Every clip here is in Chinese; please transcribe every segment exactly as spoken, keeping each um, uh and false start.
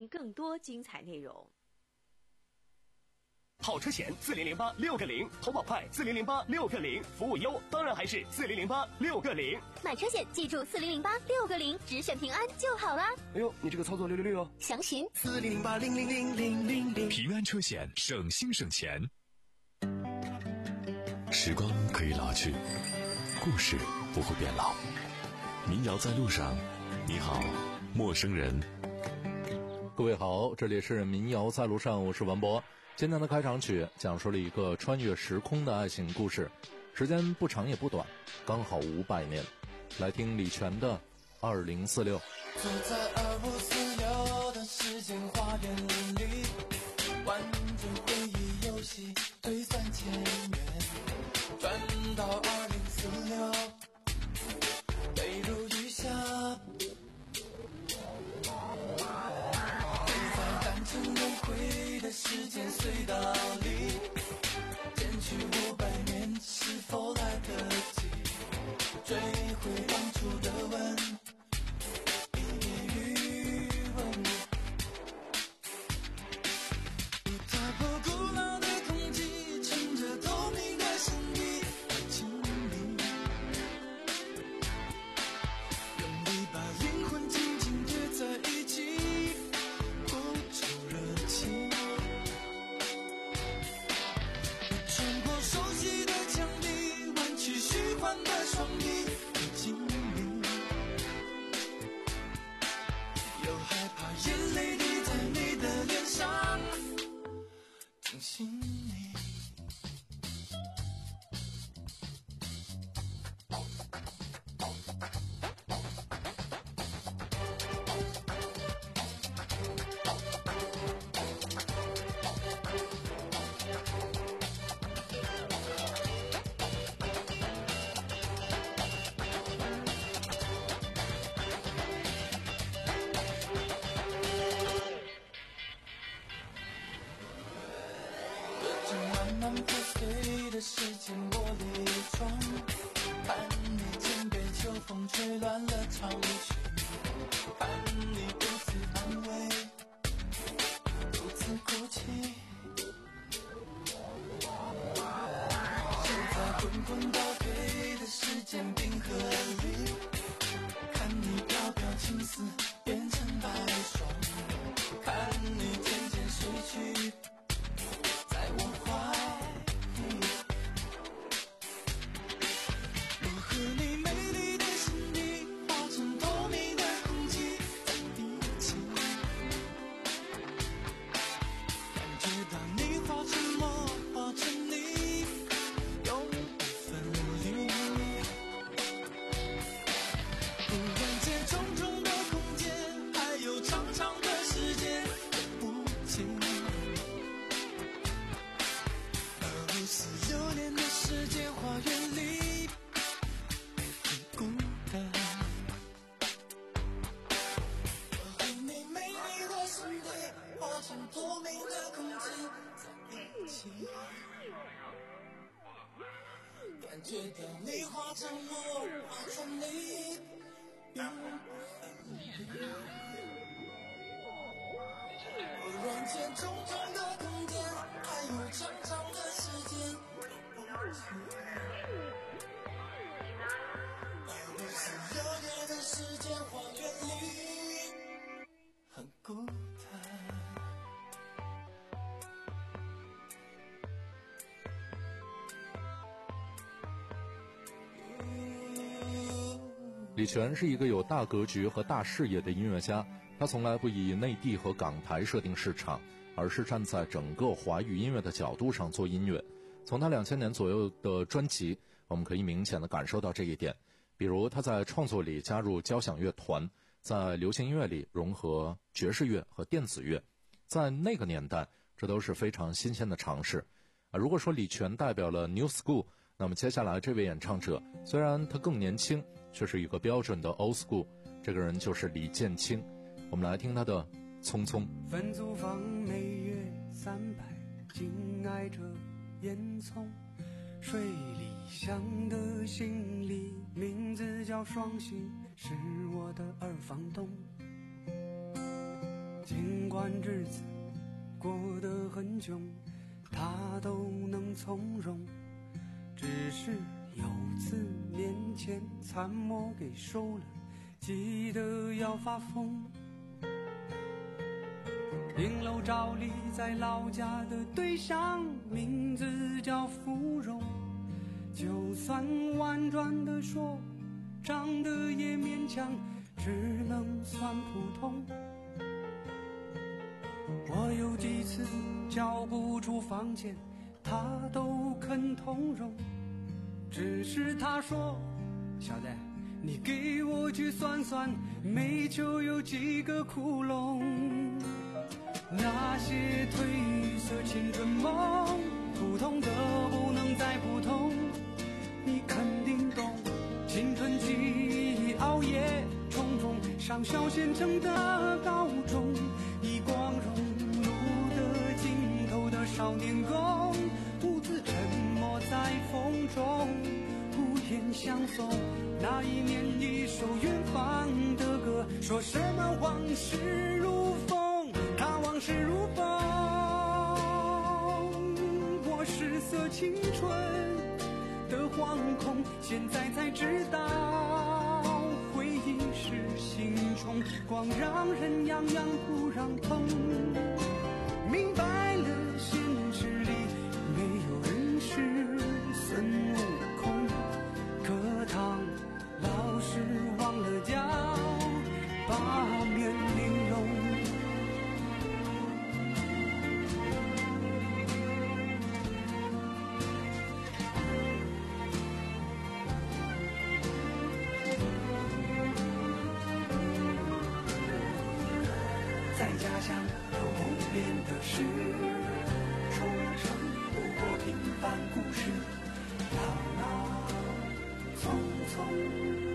更多精彩内容。 好车险四零零八六个零，投保快四零零八六个零，服务优当然还是四零零八六个零。 买车险记住四零零八六个零，只选平安就好啦。 哎呦，你这个操作六六六哦！ 详询四零零八零零零零零零。 平安车险，省心省钱。时光可以老去，故事不会变老。民谣在路上，你好，陌生人。 各位好，这里是民谣在路上，我是文博。今天的开场曲讲述了一个穿越时空的爱情故事，时间不长也不短，刚好五百年。来听李泉的二零四六。 走在二五四六的时间花园里，玩着回忆游戏，兑三千元，转到二零四六，泪如雨下。单程轮回的时间隧道里，减去五百年，是否来得及追回当初的吻，一夜余温，踏破古老的空气，乘着透明的身体和亲密，用力把灵魂紧紧贴在一起，穿过熟悉的墙壁，弯曲虚幻的双臂，很精明，又害怕眼泪滴在你的脸上，惊醒你。慢破碎的时间玻璃窗，看你肩被秋风吹乱了长裙，看你独自安慰，独自哭泣，就在滚滚倒退的时间冰河里，看你飘飘青丝变成白霜，看你渐渐睡去在我怀里，我和你美丽的心底化成透明的空气在一起，感觉到你化成我，化成你，永不分离。忽然间重重的空间，还有长长的时间不见，四六年的世界花园里很孤单，我和你美丽的身体化成透明的空气在一起，感觉到你化成我，化成你，永不分离。忽然间重重的空间，还有长长的时间都不见，二五四六年的时间花园里很孤单。 李泉是一个有大格局和大视野的音乐家，他从来不以内地和港台设定市场，而是站在整个华语音乐的角度上做音乐。从他两千年左右的专辑，我们可以明显地感受到这一点。比如他在创作里加入交响乐团，在流行音乐里融合爵士乐和电子乐，在那个年代，这都是非常新鲜的尝试。啊，如果说李泉代表了 New School， 那么接下来这位演唱者虽然他更年轻，却是一个标准的 Old School， 这个人就是李建清。我们来听他的匆匆。 分租房每月三百，紧挨着烟囱，水里香的行李，名字叫双喜，是我的二房东。 尽管日子过得很窘，他都能从容。只是有次面前残墨给收了，记得要发疯。影楼照例在老家的对象，名字叫芙蓉。就算婉转的说，长得也勉强，只能算普通。我有几次交不出房钱，他都肯通融。只是他说，小子，你给我去算算，煤球有几个窟窿。那些褪色青春梦，普通的不能再普通。你肯定懂，青春期熬夜重重，上小县城的高中，以光荣路的尽头的少年宫，独自沉默在风中，无言相送。那一年一首远方的歌，说什么往事如风，他往事如风。我失色青春的惶恐，现在才知道回忆是心虫，光让人痒痒不让疼。明白了现实里没有人是孙悟空，课堂老师忘了教八面玲珑。在家乡有不变的事，出生不过平凡故事，老老匆匆。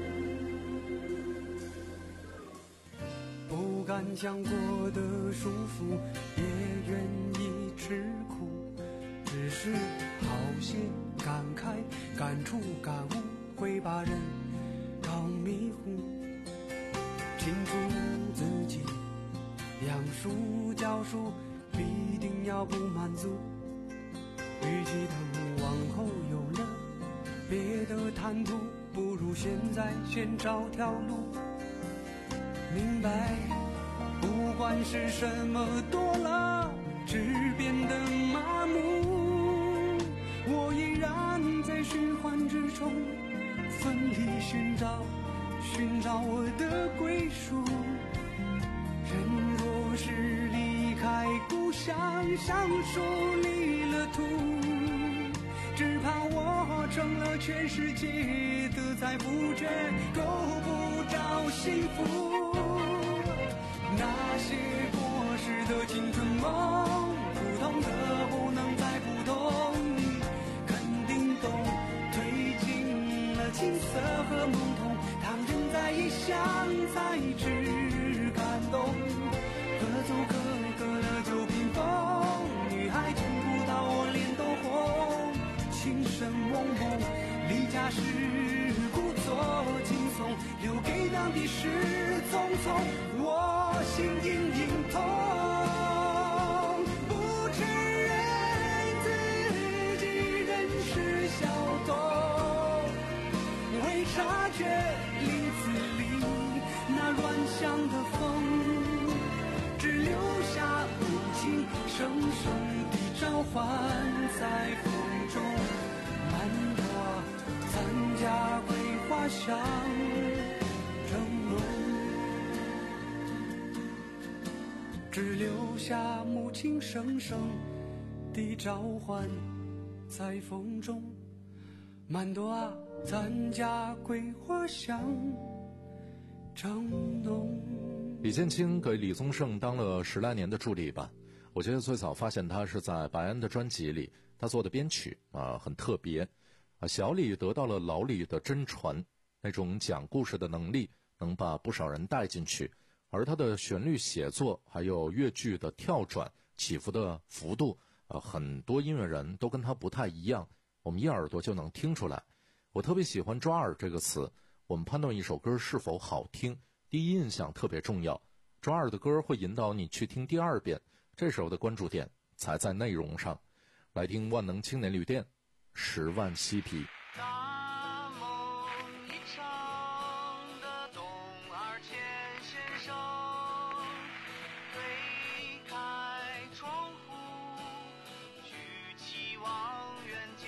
不敢想过的束缚，也愿意吃苦，只是好些感慨、感触、感悟，会把人搞迷糊。清楚自己养书教书必定要不满足，与其等往后有了别的谈吐，不如现在先找条路。明白不管是什么多了，只变得麻木，我依然在循环之中奋力寻找寻找我的归属。人若是离开故乡，像树离了土，只怕我成了全世界的财富，却够不着幸福。那些过时的青春梦，普通的不能再普通。你肯定懂，褪尽了青涩和懵懂，当人在异乡才知感动。可走可歌的旧屏风，女孩见不到我脸都红。情深蒙蒙，离家时故作轻松，留给当地时匆匆，我心隐隐痛。不承认自己人是小偷，未察觉林子里那乱响的风，只留下无情声声的召唤在风中。曼陀咱家桂花香正浓，只留下母亲声声的召唤在风中。曼朵啊，咱家桂花香正浓。 李建清给李宗盛当了十来年的助理吧，我觉得最早发现他是在白安的专辑里，他做的编曲啊很特别啊。小李得到了老李的真传，那种讲故事的能力能把不少人带进去，而他的旋律写作还有乐句的跳转起伏的幅度啊，很多音乐人都跟他不太一样，我们一耳朵就能听出来。我特别喜欢抓耳这个词，我们判断一首歌是否好听，第一印象特别重要， 抓耳的歌会引导你去听第二遍，这时候的关注点才在内容上。来听万能青年旅店十万嬉皮。 大梦一场的东二千先生，推开窗户，举起望远镜，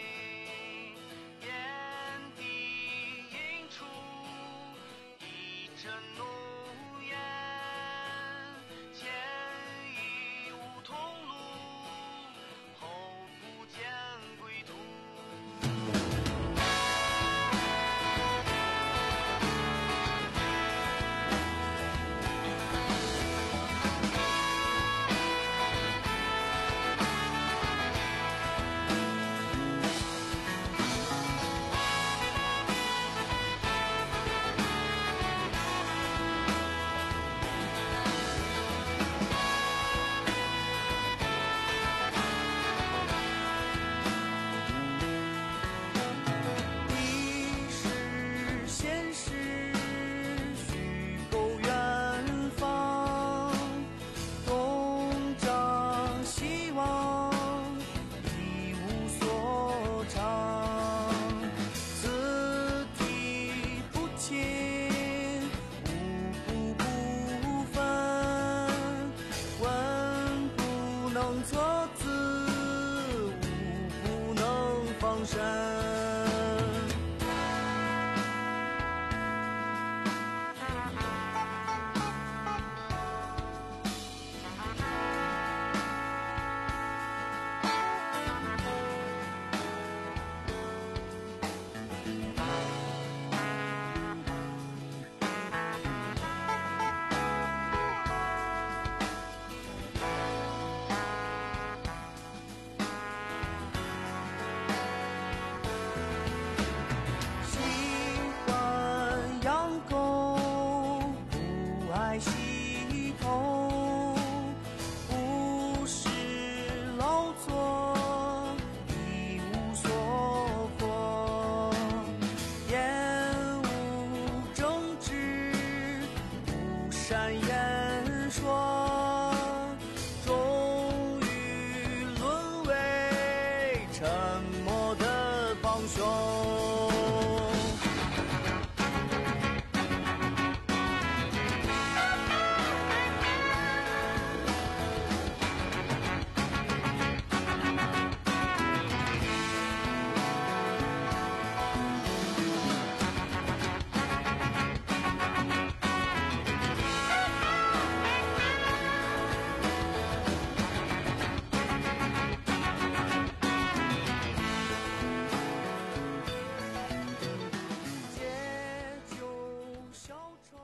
眼底映出一阵怒焰，前已无同路，后不见归途。历史现实，虚构远方，东张西望，一无所长。字体不清，五步不分，文不能测字，武不能防身。喜欢养狗，不爱洗头，不是劳作，一无所获，厌恶政治，不善言说，终于沦为沉默的帮凶。借酒消愁。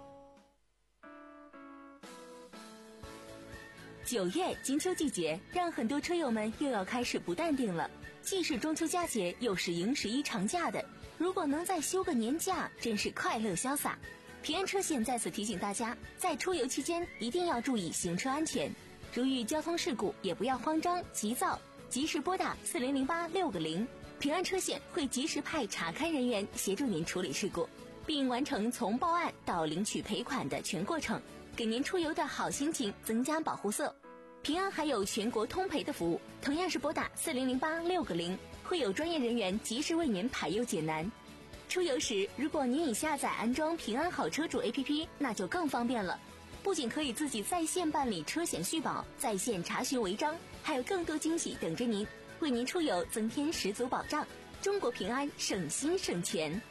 九月金秋季节，让很多车友们又要开始不淡定了。既是中秋佳节，又是迎十一长假的，如果能再休个年假，真是快乐潇洒。平安车险在此提醒大家，在出游期间一定要注意行车安全，如遇交通事故也不要慌张急躁，及时拨打四零零八六个零，平安车险会及时派查勘人员协助您处理事故，并完成从报案到领取赔款的全过程，给您出游的好心情增加保护色。平安还有全国通赔的服务，同样是拨打四零零八六个零，会有专业人员及时为您排忧解难。出游时，如果您已下载安装平安好车主 A P P， 那就更方便了。不仅可以自己在线办理车险续保，在线查询违章，还有更多惊喜等着您，为您出游增添十足保障。中国平安，省心省钱。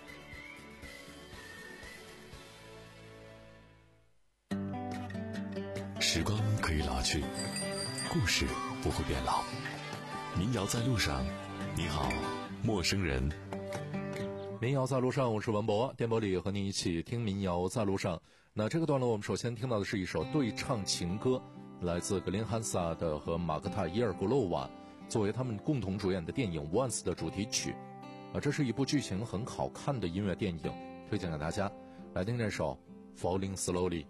时光可以老去，故事不会变老。民谣在路上，你好，陌生人。 民谣在路上，我是文博，电波里和您一起听民谣在路上。那这个段落我们首先听到的是一首对唱情歌，来自格林汉萨的和马克塔伊尔古洛瓦作为他们共同主演的电影 Once 的主题曲。啊，这是一部剧情很好看的音乐电影，推荐给大家。来听这首 Falling Slowly。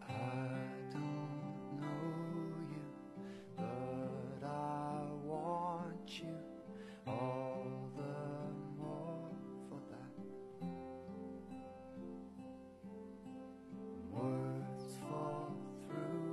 Words fall through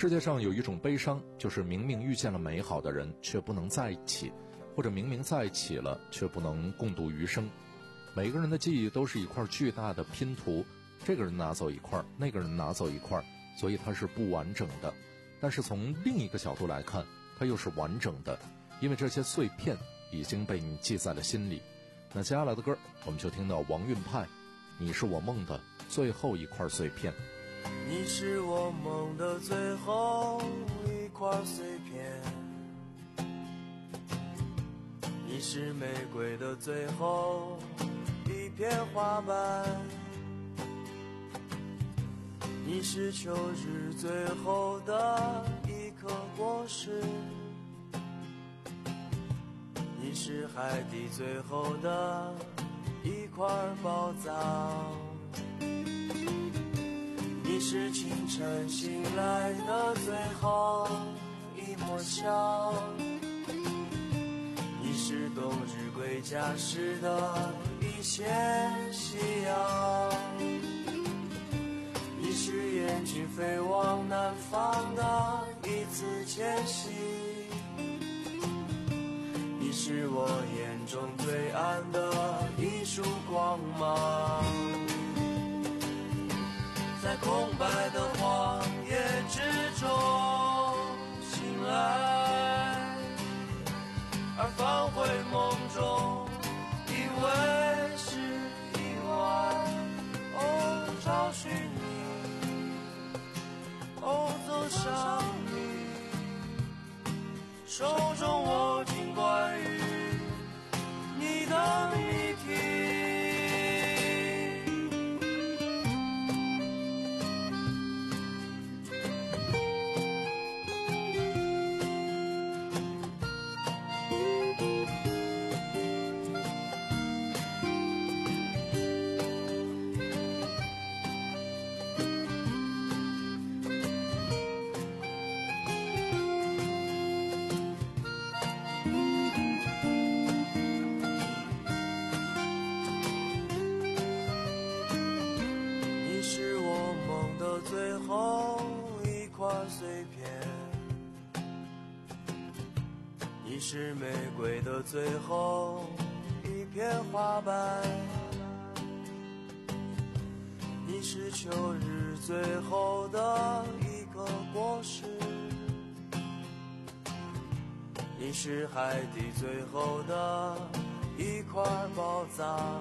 世界上有一种悲伤，就是明明遇见了美好的人，却不能在一起，或者明明在一起了，却不能共度余生。每个人的记忆都是一块巨大的拼图，这个人拿走一块，那个人拿走一块，所以它是不完整的。但是从另一个角度来看，它又是完整的，因为这些碎片已经被你记在了心里。那接下来的歌，我们就听到王韵派，你是我梦的最后一块碎片。 你是我梦的最后一块碎片，你是玫瑰的最后一片花瓣，你是秋日最后的一颗果实，你是海底最后的一块宝藏，你是清晨醒来的最后一抹香，你是冬日归家时的一线夕阳，你是雁群飞往南方的一次迁徙，你是我眼中最暗的一束光芒。在空白的荒野之中醒来，而返回梦中以为是意外。哦，找寻你，哦，走向你，手中握紧关于你的谜题。最后一块碎片，你是玫瑰的最后一片花瓣，你是秋日最后的一个果实，你是海底最后的一块宝藏，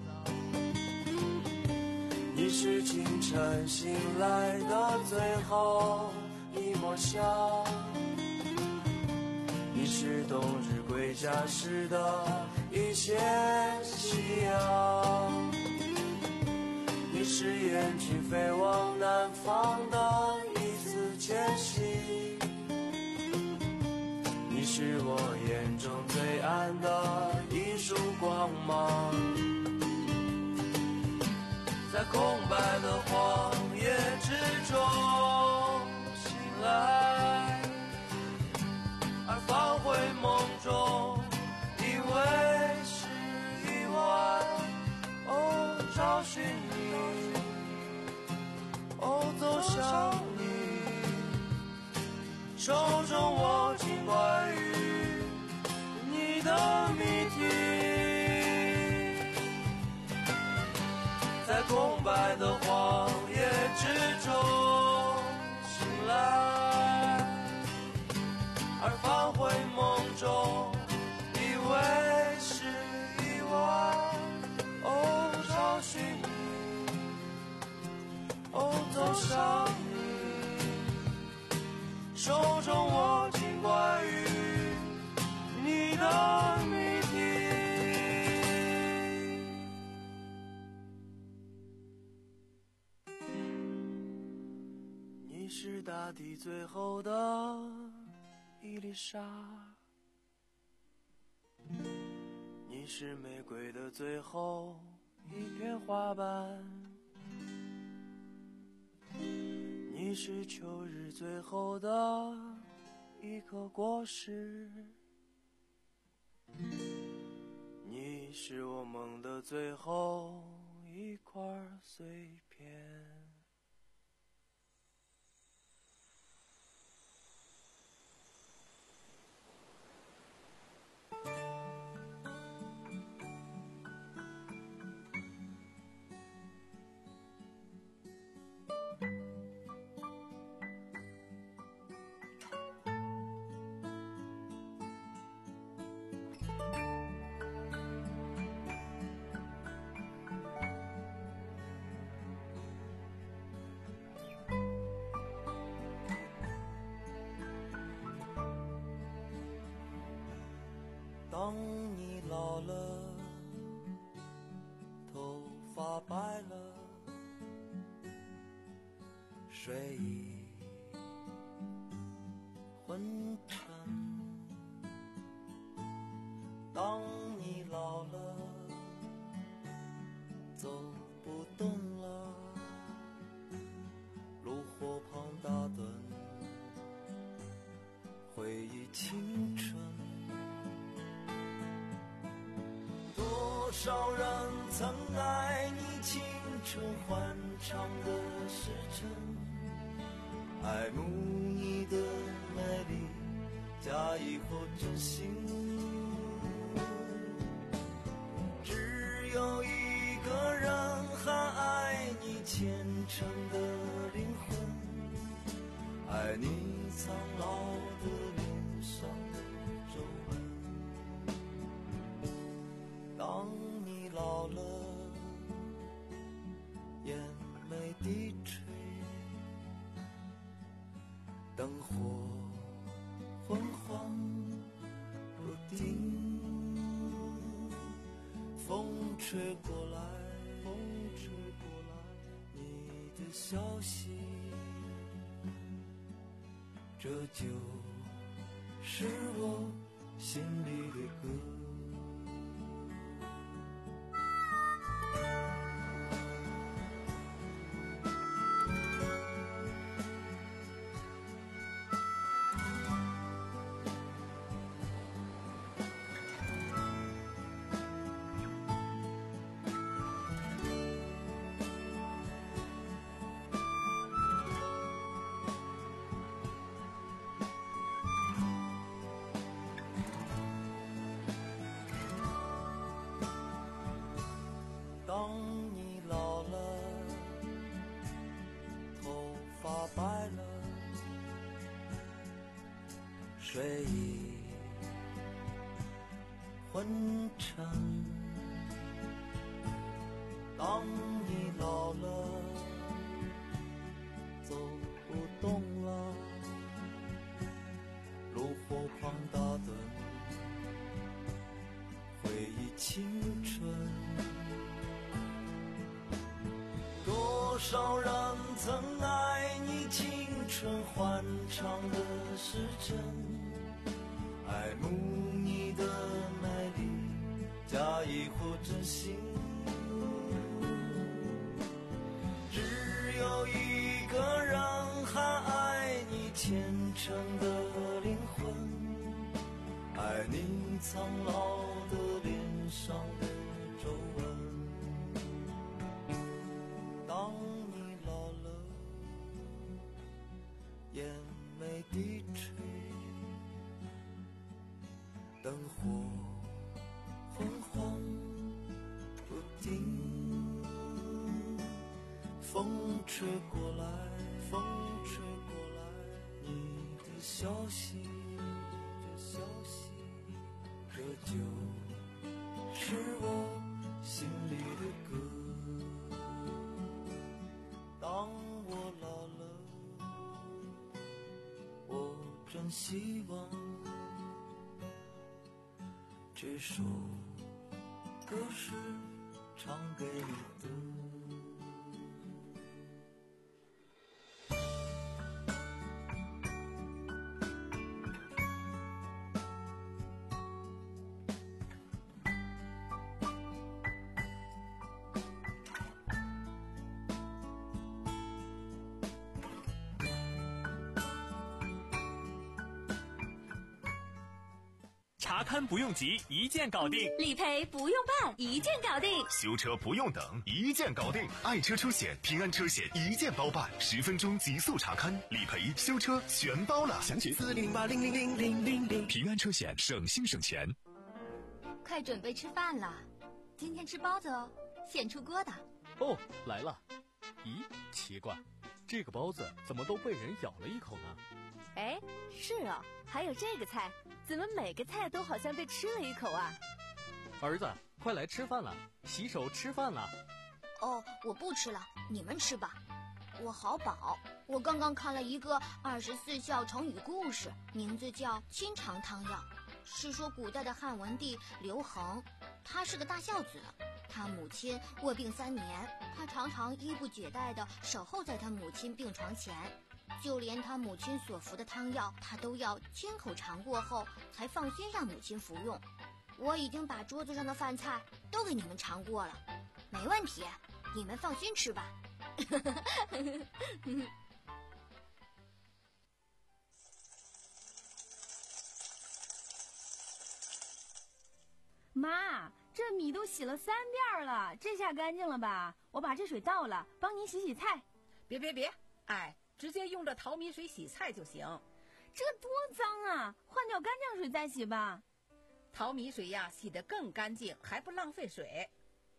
你是清晨醒来的最后一抹香，你是冬日归家时的一线夕阳，你是雁群飞往南方的一次迁徙，你是我眼中最暗的一束光芒。在空白的荒野之中醒来，而返回梦中以为是意外。哦，找寻你，哦，走向你，手中握紧关于你的谜题。在空白的荒野之中醒来，而返回梦中以为是意外。哦，找寻你，哦，走向你，手中握紧关于你的谜题。你是大地最后的一粒沙，你是玫瑰的最后一片花瓣，你是秋日最后的一颗果实，你是我梦的最后一块碎片。 当你老了，头发白了，睡意昏沉。当你老了，走不动了，炉火旁打盹，回忆青春。多少人曾爱你青春欢畅的时辰，爱慕你的美丽，假意或真心。只有一个人还爱你虔诚的灵魂，爱你苍老的脸上的皱纹。当你老了，眼眉低垂，灯火昏黄不定，风吹过来，风吹过来，你的消息，这就是我心里的歌。当你老了，头发白了，睡意昏沉。当你老了，走不动了，炉火旁打盹，回忆青春。多少人曾爱你青春欢畅的时辰，爱慕你的美丽，假意或真心。只有一个人还爱你虔诚的灵魂，爱你苍老的脸上的皱纹。当你老了，眼眉低垂，灯火昏黄不定，风吹过来，风吹过来，你的消息，你的消息，这就是我心里的歌。当我老了，我真希望这首歌是唱给你的。 查勘不用急，一键搞定； 理赔不用办，一键搞定； 修车不用等，一键搞定。爱车出险，平安车险一键包办，十分钟极速查勘、理赔、修车全包了。详情四零零八零零零零零零。 平安车险，省心省钱。 快准备吃饭了，今天吃包子哦，现出锅的。 哦，来了。咦，奇怪，这个包子怎么都被人咬了一口呢？ 哎，是哦，还有这个菜，怎么每个菜都好像被吃了一口啊？ 儿子，快来吃饭了，洗手吃饭了。 哦，我不吃了，你们吃吧。我好饱，我刚刚看了一个二十四孝成语故事，名字叫《清肠汤药》， 是说古代的汉文帝刘恒，他是个大孝子，他母亲卧病三年，他常常衣不解带地守候在他母亲病床前，就连他母亲所服的汤药，他都要亲口尝过后才放心让母亲服用。我已经把桌子上的饭菜都给你们尝过了，没问题，你们放心吃吧。 妈，这米都洗了三遍了，这下干净了吧？我把这水倒了，帮您洗洗菜。 别别别，哎，直接用这淘米水洗菜就行。 这多脏啊，换掉干净水再洗吧。 淘米水呀，洗得更干净，还不浪费水。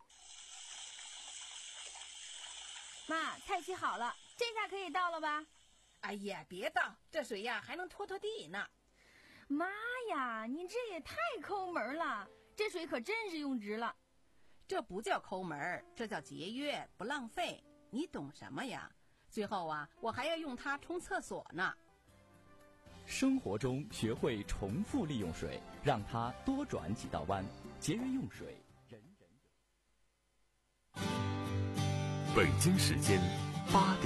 妈，菜洗好了，这下可以倒了吧？ 哎呀，别倒，这水呀还能拖拖地呢。 妈呀，你这也太抠门了，这水可真是用值了。 这不叫抠门，这叫节约，不浪费。你懂什么呀？最后啊，我还要用它冲厕所呢。 生活中学会重复利用水，让它多转几道弯，节约用水，人人有。 北京时间八点。